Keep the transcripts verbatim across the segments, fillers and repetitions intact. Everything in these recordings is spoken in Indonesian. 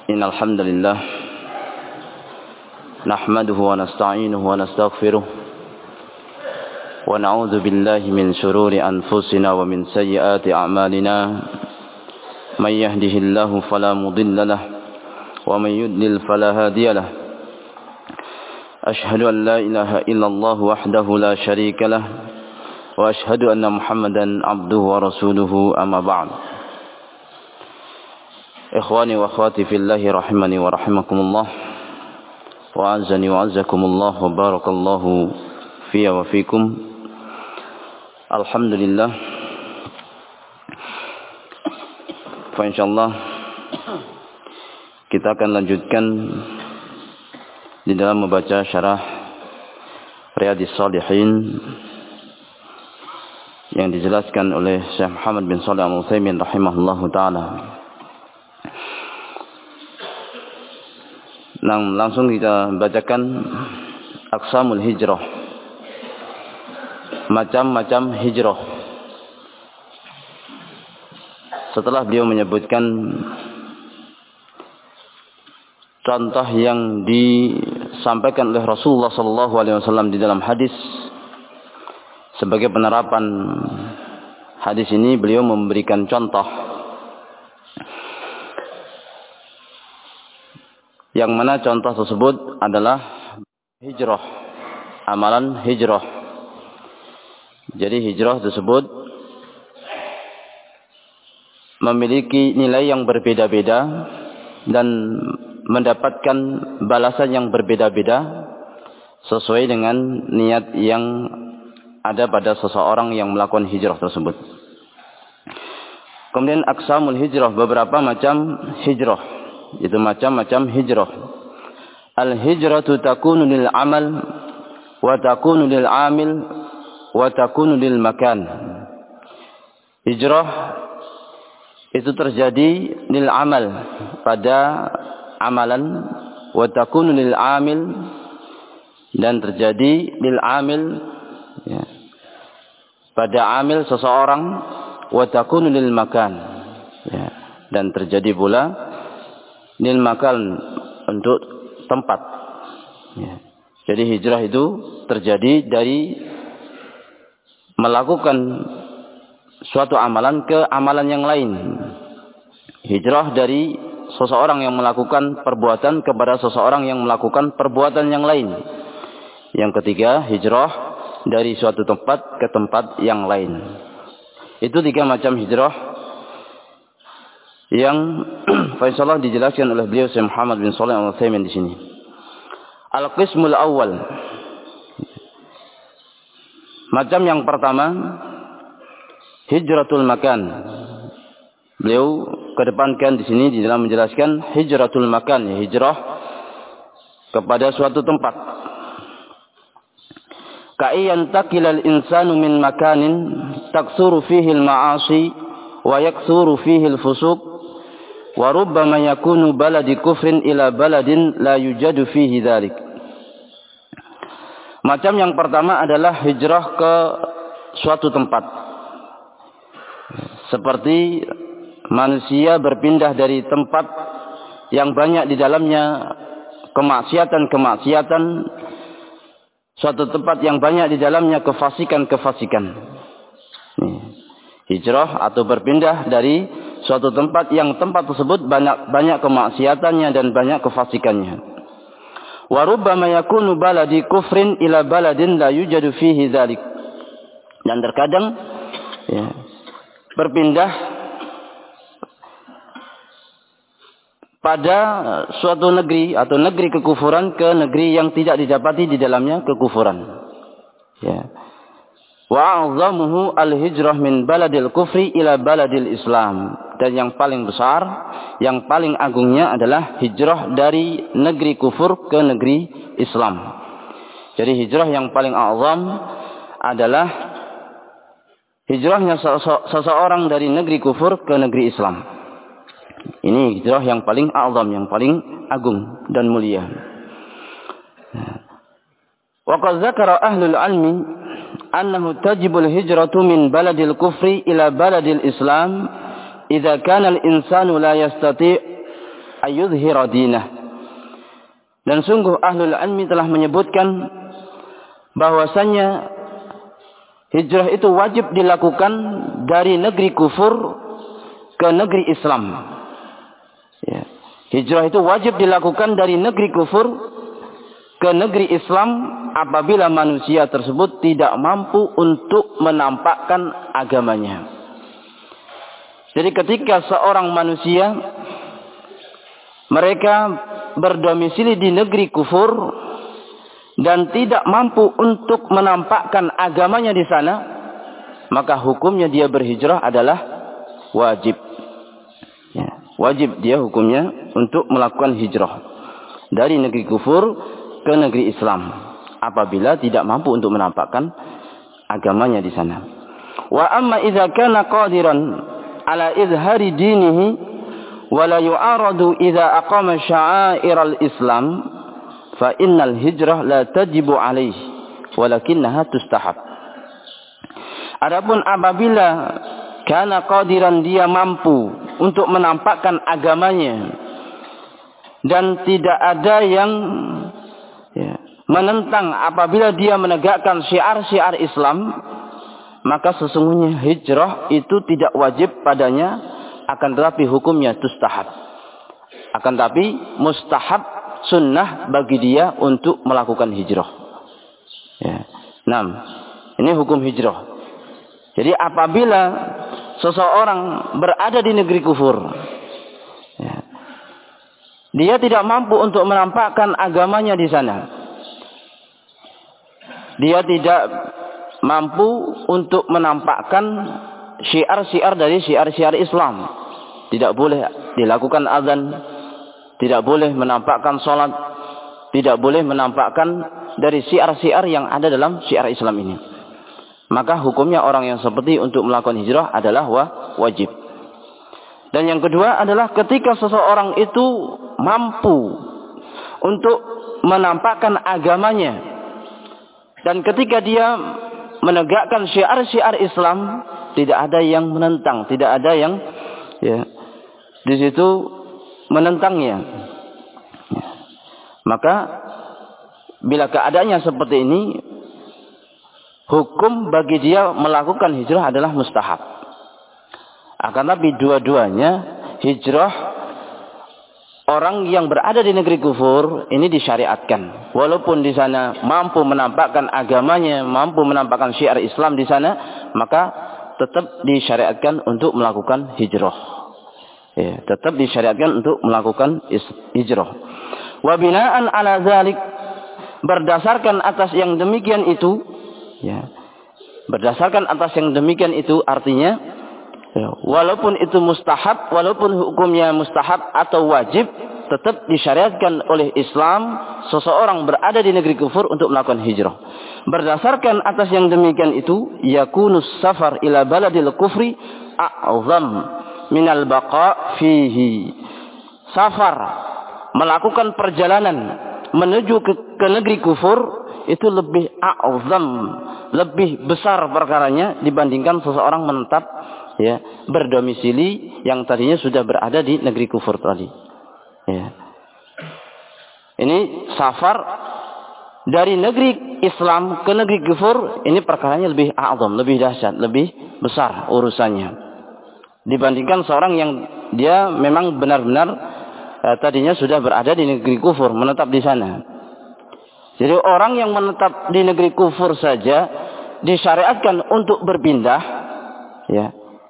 إن الحمد لله نحمده ونستعينه ونستغفره ونعوذ بالله من شرور أنفسنا ومن سيئات أعمالنا من يهده الله فلا مضل له ومن يضلل فلا هادي له أشهد أن لا إله إلا الله وحده لا شريك له وأشهد أن محمدا عبده ورسوله أما بعد إخواني وأخواتي في الله رحمني ورحمكم الله وأعزني وأعزكم الله وبارك الله في وفيكم. Alhamdulillah, insyaallah kita akan lanjutkan di dalam membaca syarah Riyadhis Shalihin yang dijelaskan oleh Syekh Muhammad bin Shalih Al-Utsaimin rahimahullahu taala. Nah, langsung kita bacakan aqsamul hijrah, macam-macam hijrah. Setelah beliau menyebutkan contoh yang disampaikan oleh Rasulullah sallallahu alaihi wasallam di dalam hadis, sebagai penerapan hadis ini beliau memberikan contoh yang mana contoh tersebut adalah hijrah, amalan hijrah. Jadi hijrah tersebut memiliki nilai yang berbeda-beda dan mendapatkan balasan yang berbeda-beda sesuai dengan niat yang ada pada seseorang yang melakukan hijrah tersebut. Kemudian aqsamul hijrah, beberapa macam hijrah, itu macam-macam hijrah. Al-hijratu takunu lil amal wa takunu lil amil wa takunu lil makan. Hijrah itu terjadi lil amal, pada amalan, wa takunu lil amil, dan terjadi lil amil, ya, pada amil seseorang, wa takunu lil makan, ya, dan terjadi pula lil makan, untuk tempat, ya. Jadi hijrah itu terjadi dari melakukan suatu amalan ke amalan yang lain. Hijrah dari seseorang yang melakukan perbuatan kepada seseorang yang melakukan perbuatan yang lain. Yang ketiga, hijrah dari suatu tempat ke tempat yang lain. Itu tiga macam hijrah yang insyaallah dijelaskan oleh beliau Syekh Muhammad bin Shalih Al-Utsaimin di sini. Al-qismul awal, macam yang pertama, hijratul makan. Beliau kedepankan di sini di dalam menjelaskan hijratul makan, ya, hijrah kepada suatu tempat. Ka'iyan takilal insanu min makanin taksuru fihi al-ma'asi wa yaksuru fihi al-fusuq wa rubbama yakunu baladi kufrin ila baladin la yujadu fihi dzalik. Macam yang pertama adalah hijrah ke suatu tempat. Seperti manusia berpindah dari tempat yang banyak di dalamnya kemaksiatan-kemaksiatan, suatu tempat yang banyak di dalamnya kefasikan-kefasikan. Hijrah atau berpindah dari suatu tempat yang tempat tersebut banyak banyak kemaksiatannya dan banyak kefasikannya. Wa rubbama yakunu baladi kufrin ila baladin la yujadu fihi dzalik. Dan terkadang, ya, berpindah pada suatu negeri atau negeri kekufuran ke negeri yang tidak didapati di dalamnya kekufuran. Ya. Wa a'zamuhu al-hijrah min baladil kufri ila baladil Islam. Dan yang paling besar, yang paling agungnya adalah hijrah dari negeri kufur ke negeri Islam. Jadi hijrah yang paling azam adalah hijrahnya seseorang dari negeri kufur ke negeri Islam. Ini hijrah yang paling azam, yang paling agung dan mulia. Wa qad dzakara ahlul ilmi annahu tajibul hijratu min baladil kufri ila baladil Islam idza kana al-insanu la yastati' ayudhira dinah. Dan sungguh ahlul ilmi telah menyebutkan bahwasanya hijrah itu wajib dilakukan dari negeri kufur ke negeri Islam. Ya. Hijrah itu wajib dilakukan dari negeri kufur ke negeri Islam apabila manusia tersebut tidak mampu untuk menampakkan agamanya. Jadi ketika seorang manusia mereka berdomisili di negeri kufur dan tidak mampu untuk menampakkan agamanya di sana, maka hukumnya dia berhijrah adalah wajib. Ya, wajib dia hukumnya untuk melakukan hijrah dari negeri kufur ke negeri Islam apabila tidak mampu untuk menampakkan agamanya di sana. Wa amma idza kana qadiran ala izhari dinihi wala yu'aradu idza aqama sya'airal Islam fa innal hijrah la tajibu alaihi walakinnaha tustahab. Adapun apabila kana qadiran dia mampu untuk menampakkan agamanya dan tidak ada yang ya, menentang apabila dia menegakkan syiar-syiar Islam, maka sesungguhnya hijrah itu tidak wajib padanya, akan tetapi hukumnya tustahab. Akan tetapi mustahab, sunnah bagi dia untuk melakukan hijrah. Ya. Nah, ini hukum hijrah. Jadi apabila seseorang berada di negeri kufur, ya, dia tidak mampu untuk menampakkan agamanya di sana. Dia tidak mampu untuk menampakkan syiar-syiar dari syiar-syiar Islam. Tidak boleh dilakukan azan, tidak boleh menampakkan sholat, tidak boleh menampakkan dari syiar-syiar yang ada dalam syiar Islam ini. Maka hukumnya orang yang seperti untuk melakukan hijrah adalah wajib. Dan yang kedua adalah ketika seseorang itu mampu untuk menampakkan agamanya, dan ketika dia menegakkan syiar-syiar Islam, tidak ada yang menentang, tidak ada yang ya, di situ menentangnya. Ya. Maka bila keadaannya seperti ini, hukum bagi dia melakukan hijrah adalah mustahab. Akan tapi dua-duanya hijrah orang yang berada di negeri kufur ini disyariatkan. Walaupun di sana mampu menampakkan agamanya, mampu menampakkan syiar Islam di sana, maka tetap disyariatkan untuk melakukan hijrah. Ya, tetap disyariatkan untuk melakukan hijrah. Wa binaan ala dzalik, berdasarkan atas yang demikian itu, ya. Berdasarkan atas yang demikian itu artinya ya, walaupun itu mustahab, walaupun hukumnya mustahab atau wajib, tetap disyariatkan oleh Islam seseorang berada di negeri kufur untuk melakukan hijrah. Berdasarkan atas yang demikian itu, yakunus safar ila baladil kufri a'zam minal baqa fihi. Safar, melakukan perjalanan menuju ke, ke negeri kufur itu lebih a'zam, lebih besar perkaranya dibandingkan seseorang menetap ya berdomisili yang tadinya sudah berada di negeri kufur tadi. Ya. Ini safar dari negeri Islam ke negeri kufur, ini perkaranya lebih a'zam, lebih dahsyat, lebih besar urusannya dibandingkan seorang yang dia memang benar-benar eh, tadinya sudah berada di negeri kufur, menetap di sana. Jadi orang yang menetap di negeri kufur saja disyariatkan untuk berpindah, ya.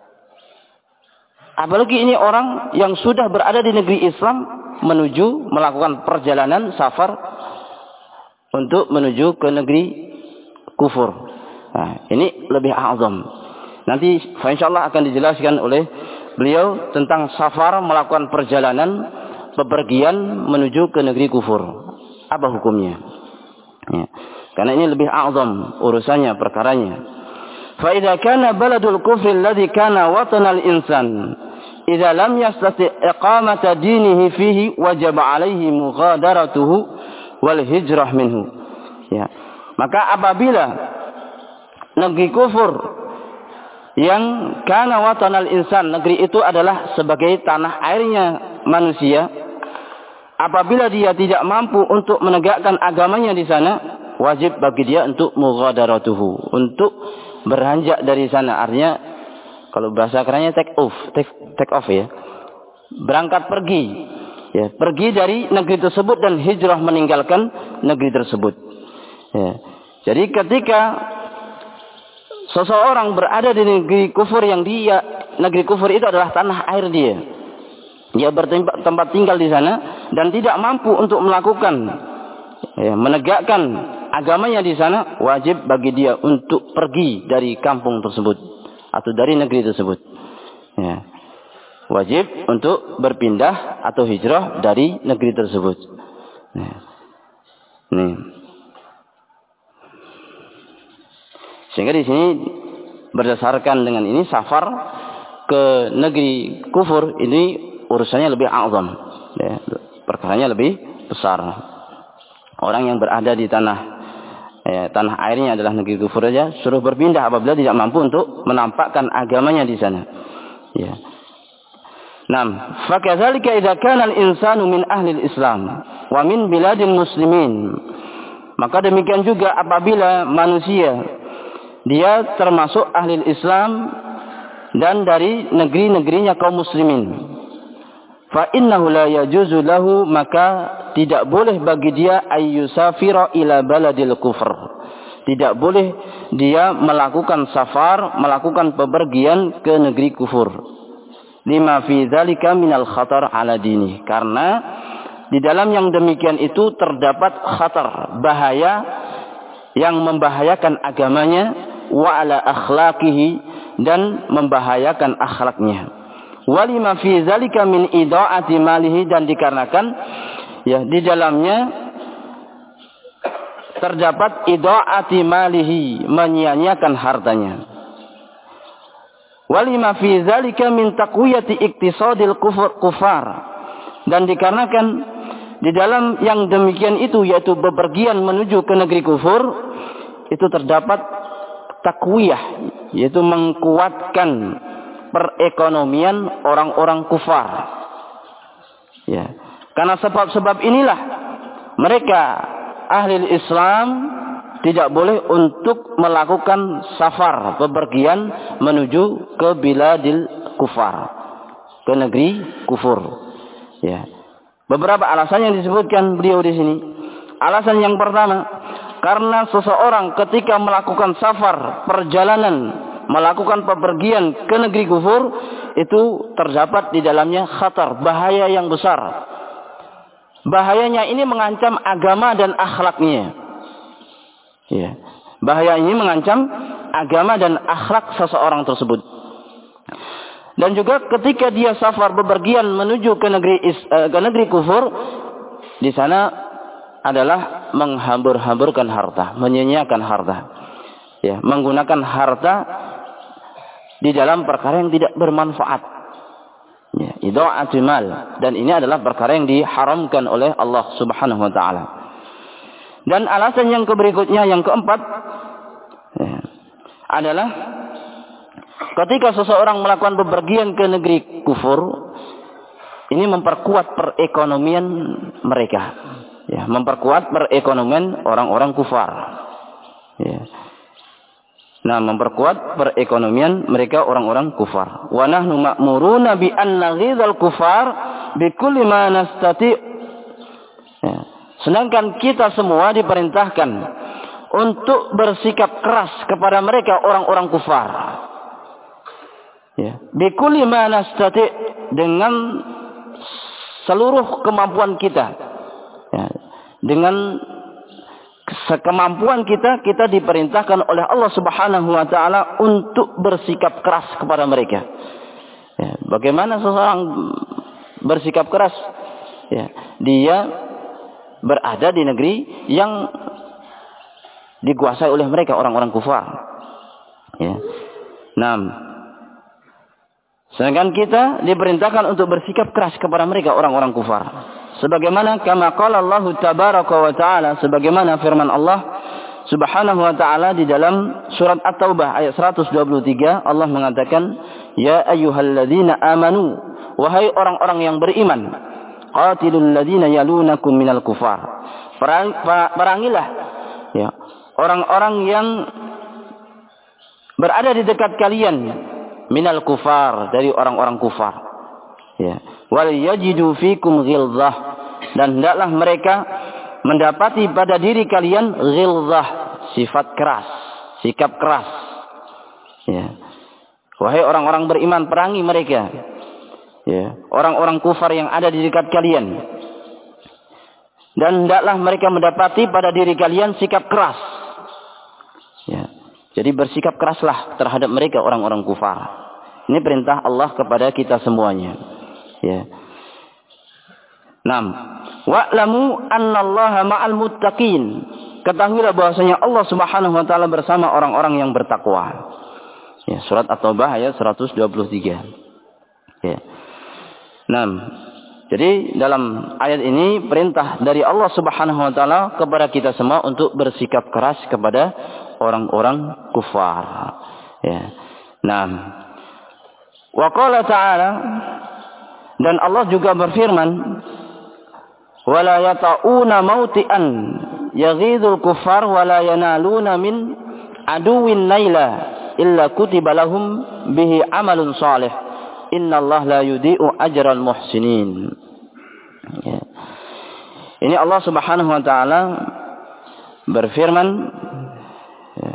Apalagi ini orang yang sudah berada di negeri Islam menuju melakukan perjalanan safar untuk menuju ke negeri kufur. Nah, ini lebih azam. Nanti insyaallah akan dijelaskan oleh beliau tentang safar, melakukan perjalanan bepergian menuju ke negeri kufur. Apa hukumnya? Ya. Karena ini lebih azam urusannya, perkaranya. Fa idza kana baladul kufri alladhi kana watanal insan idza lam yastati iqamata dinihi fihi wajaba alaihi mughadaratuhu wal hijrah minhu. Ya. Maka apabila negeri kufur yang kana watanal insan, negeri itu adalah sebagai tanah airnya manusia, apabila dia tidak mampu untuk menegakkan agamanya di sana, wajib bagi dia untuk mughadaratuhu, untuk beranjak dari sana. Artinya kalau bahasa kerennya take off, take, take off ya. Berangkat pergi. Ya, pergi dari negeri tersebut dan hijrah meninggalkan negeri tersebut. Ya. Jadi ketika seseorang berada di negeri kufur yang dia, negeri kufur itu adalah tanah air dia. Dia bertempat tinggal di sana dan tidak mampu untuk melakukan, ya, menegakkan agamanya di sana, wajib bagi dia untuk pergi dari kampung tersebut atau dari negeri tersebut. Ya. Wajib untuk berpindah atau hijrah dari negeri tersebut. Ya. Nih. Sehingga di sini berdasarkan dengan ini safar ke negeri kufur ini urusannya lebih azam, ya, perkaranya lebih besar. Orang yang berada di tanah, ya, tanah airnya adalah negeri kufur saja, suruh berpindah apabila tidak mampu untuk menampakkan agamanya di sana. Ya. Nam, fakadzalika idza kana al-insanu min ahli al-Islam wa min biladil muslimin. Maka demikian juga apabila manusia dia termasuk ahli Islam dan dari negeri-negerinya kaum muslimin. Fa innahu la yajuzu lahu, maka tidak boleh bagi dia ayyusafira ila baladil kufr. Tidak boleh dia melakukan safar, melakukan bepergian ke negeri kufur. Lima fi dzalika minal khatar ala dini. Karena di dalam yang demikian itu terdapat khatar, bahaya yang membahayakan agamanya, wa ala akhlaqihi, dan membahayakan akhlaknya. Walima fi zalika min ida'ati malihi, dan dikarenakan ya di dalamnya terdapat ida'ati malihi, menyia-nyiakan hartanya. Walima fi zalika min taqwiyati iktisadil kufur kufar, dan dikarenakan di dalam yang demikian itu, yaitu bepergian menuju ke negeri kufur, itu terdapat takwiyah, yaitu mengkuatkan perekonomian orang-orang kufar. Ya. Karena sebab-sebab inilah mereka ahli Islam tidak boleh untuk melakukan safar, bepergian menuju ke biladil kufar, ke negeri kufur. Ya. Beberapa alasan yang disebutkan beliau di sini. Alasan yang pertama, karena seseorang ketika melakukan safar, perjalanan, melakukan bepergian ke negeri kufur, itu terdapat di dalamnya khatar, bahaya yang besar. Bahayanya ini mengancam agama dan akhlaknya. Ya. Bahaya ini mengancam agama dan akhlak seseorang tersebut. Dan juga ketika dia safar bepergian menuju ke negeri ke negeri kufur, di sana adalah menghambur-hamburkan harta, menyia-nyiakan harta. Ya, menggunakan harta di dalam perkara yang tidak bermanfaat. Ya, idha'atul mal, dan ini adalah perkara yang diharamkan oleh Allah Subhanahu wa taala. Dan alasan yang berikutnya, yang keempat, ya, adalah ketika seseorang melakukan bepergian ke negeri kufur, ini memperkuat perekonomian mereka. Ya, memperkuat perekonomian orang-orang kufar. Ya. Nah, memperkuat perekonomian mereka orang-orang kufar. Wa nahnu ma'muruna bi an naghidhal kufar bi kulli ma nastati'. Ya. Sedangkan kita semua diperintahkan untuk bersikap keras kepada mereka orang-orang kufar. Ya, bi kulli ma nastati', dengan seluruh kemampuan kita. Ya, dengan sekemampuan kita, kita diperintahkan oleh Allah Subhanahu wa taala untuk bersikap keras kepada mereka. Ya, bagaimana seseorang bersikap keras? Ya, dia berada di negeri yang dikuasai oleh mereka orang-orang kufar. Ya. Nah, sedangkan kita diperintahkan untuk bersikap keras kepada mereka orang-orang kufar. Sebagaimana kama qala Allah tabaraka wa taala, sebagaimana firman Allah Subhanahu wa taala di dalam surat At-Taubah ayat seratus dua puluh tiga, Allah mengatakan, "Ya ayyuhalladzina amanu", wahai orang-orang yang beriman, qatilul ladzina yalunakum minal kufar. Perang, perangilah ya orang-orang yang berada di dekat kalian minal kufar, dari orang-orang kufar. Ya. Wal yajidu fikum ghilzah, dan hendaklah mereka mendapati pada diri kalian ghilzah, sifat keras, sikap keras. Ya. Wahai orang-orang beriman, perangi mereka. Ya, orang-orang kufar yang ada di dekat kalian. Dan hendaklah mereka mendapati pada diri kalian sikap keras. Ya. Jadi bersikap keraslah terhadap mereka orang-orang kufar. Ini perintah Allah kepada kita semuanya. Ya. Naam. Wa'lamu annallaha ma'al muttaqin. Ketahuilah bahwasanya Allah Subhanahu wa taala bersama orang-orang yang bertakwa. Ya, surat At-Taubah ayat seratus dua puluh tiga. Ya. Naam. Jadi dalam ayat ini perintah dari Allah Subhanahu wa taala kepada kita semua untuk bersikap keras kepada orang-orang kufar. Ya. Naam. Wa qala ta'ala, dan Allah juga berfirman, wala yata'una mauti'an yaghidul kufar wala yanaluna min aduwin naila illa kutiba lahum bihi amalun salih innallaha la yudhi'u ajral muhsinin. Ya. Ini Allah Subhanahu wa taala berfirman, ya,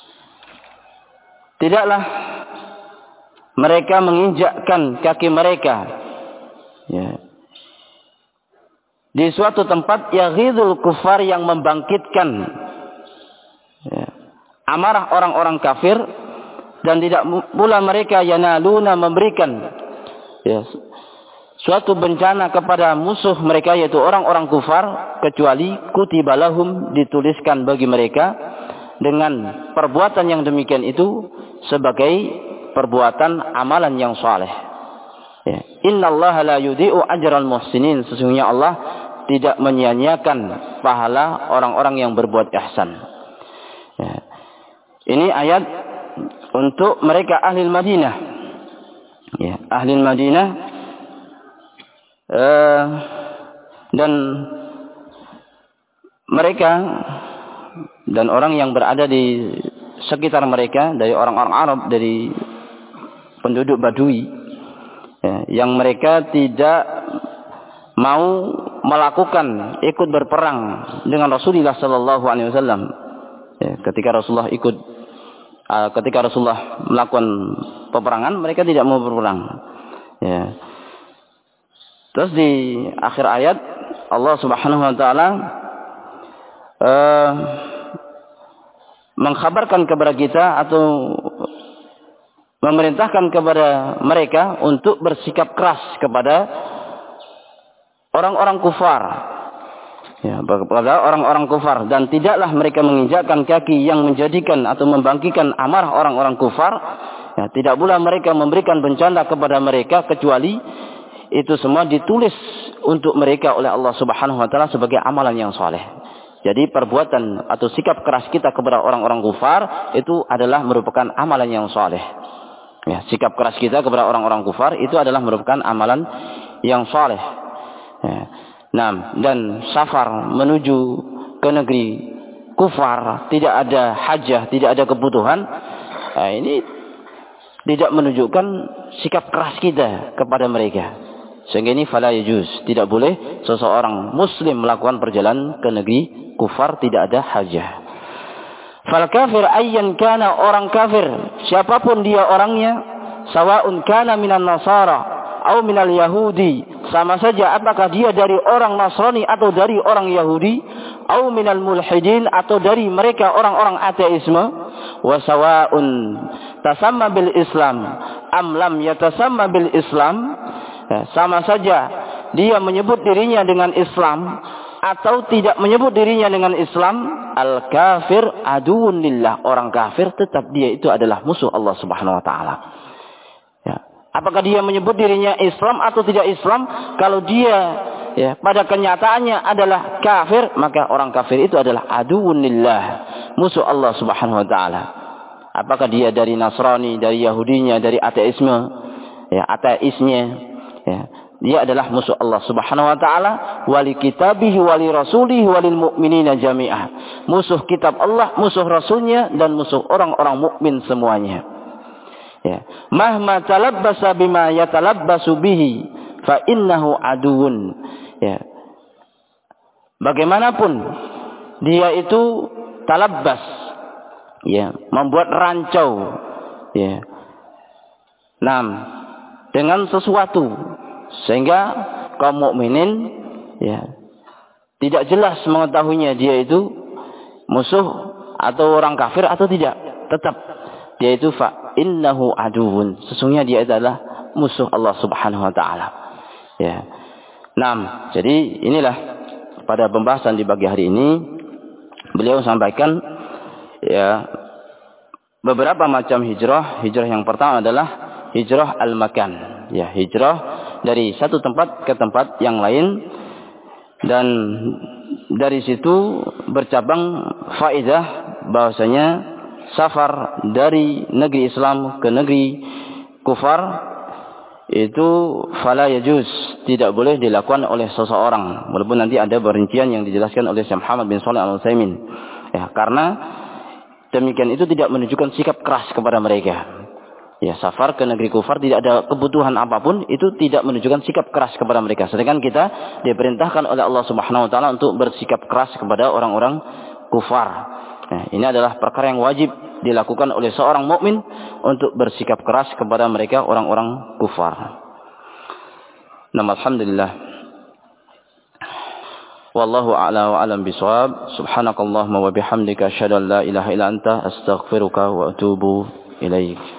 tidaklah mereka menginjakkan kaki mereka, ya, di suatu tempat yaghidul kufar, yang membangkitkan, ya, amarah orang-orang kafir, dan tidak pula mereka yanaluna memberikan, ya, suatu bencana kepada musuh mereka, yaitu orang-orang kufar, kecuali kutiba lahum, dituliskan bagi mereka dengan perbuatan yang demikian itu sebagai perbuatan amalan yang saleh. Ya. Innallaha la yudhi'u ajral muhsinin. Sesungguhnya Allah tidak menyia-nyiakan pahala orang-orang yang berbuat ihsan. Ya. Ini ayat untuk mereka ahli Madinah. Ya, ahli Madinah uh, dan mereka dan orang yang berada di sekitar mereka dari orang-orang Arab, dari penduduk Badui, ya, yang mereka tidak mau melakukan ikut berperang dengan Rasulullah Sallallahu Alaihi Wasallam. Ya, ketika Rasulullah ikut, uh, ketika Rasulullah melakukan peperangan, mereka tidak mau berperang. Ya. Terus di akhir ayat Allah Subhanahu Wa Taala uh, mengkhabarkan kepada kita atau memerintahkan kepada mereka untuk bersikap keras kepada orang-orang kufar, ya, kepada orang-orang kufar, dan tidaklah mereka menginjakkan kaki yang menjadikan atau membangkitkan amarah orang-orang kufar, ya, tidak pula mereka memberikan bencana kepada mereka, kecuali itu semua ditulis untuk mereka oleh Allah Subhanahu wa taala sebagai amalan yang saleh. Jadi perbuatan atau sikap keras kita kepada orang-orang kufar itu adalah merupakan amalan yang saleh. Ya, sikap keras kita kepada orang-orang kufar itu adalah merupakan amalan yang saleh. Ya. Nah, dan safar menuju ke negeri kufar, tidak ada hajah, tidak ada kebutuhan, nah, ini tidak menunjukkan sikap keras kita kepada mereka. Sehingga ini fala yajuz, tidak boleh seseorang muslim melakukan perjalanan ke negeri kufar, tidak ada hajah. Fal kafir ayyan kana, orang kafir siapapun dia orangnya, sawaun kana minan nasara atau minal yahudi, sama saja apakah dia dari orang Nasrani atau dari orang Yahudi, atau minal mulhidin, atau dari mereka orang-orang ateisme, wa sawaun tasamma bil Islam am lam yatasamma bil Islam, ya, sama saja dia menyebut dirinya dengan Islam atau tidak menyebut dirinya dengan Islam, al kafir aduun lillah, orang kafir tetap dia itu adalah musuh Allah Subhanahu wa taala. Ya. Apakah dia menyebut dirinya Islam atau tidak Islam, kalau dia, ya, pada kenyataannya adalah kafir, maka orang kafir itu adalah aduun lillah, musuh Allah Subhanahu wa taala. Apakah dia dari Nasrani, dari Yahudinya, dari ateisme, ya, ateisnya, ya, dia adalah musuh Allah Subhanahu wa taala, wali kitabihi wali rasulihi walil mu'minina jami'ah. Musuh kitab Allah, musuh rasulnya, dan musuh orang-orang mukmin semuanya. Ya. Mahma talabbasa bima yatalabbasu bihi fa innahu aduun. Ya. Bagaimanapun dia itu talabbas, ya, membuat rancau, ya, nam, dengan sesuatu sehingga kaum mukminin, ya, tidak jelas mengetahuinya dia itu musuh atau orang kafir atau tidak. Tetap dia itu fa innahu aduun, sesungguhnya dia adalah musuh Allah Subhanahu wa taala. Ya. Nam, jadi inilah pada pembahasan di pagi hari ini beliau sampaikan, ya, beberapa macam hijrah. Hijrah yang pertama adalah hijrah al-makan, ya, hijrah dari satu tempat ke tempat yang lain, dan dari situ bercabang faedah bahwasanya safar dari negeri Islam ke negeri kufar itu fala yajuz, tidak boleh dilakukan oleh seseorang, walaupun nanti ada perincian yang dijelaskan oleh Syekh Muhammad bin Shalih Al-Utsaimin, ya, karena demikian itu tidak menunjukkan sikap keras kepada mereka. Ya, safar ke negeri kufar tidak ada kebutuhan apapun, itu tidak menunjukkan sikap keras kepada mereka. Sedangkan kita diperintahkan oleh Allah Subhanahu wa taala untuk bersikap keras kepada orang-orang kufar. Nah, ini adalah perkara yang wajib dilakukan oleh seorang mukmin untuk bersikap keras kepada mereka orang-orang kufar. Nama alhamdulillah. Wallahu a'la wa a'lam bishawab. Subhanakallahumma wa bihamdika asyhadu an la ilaha illa anta astaghfiruka wa atubu ilaik.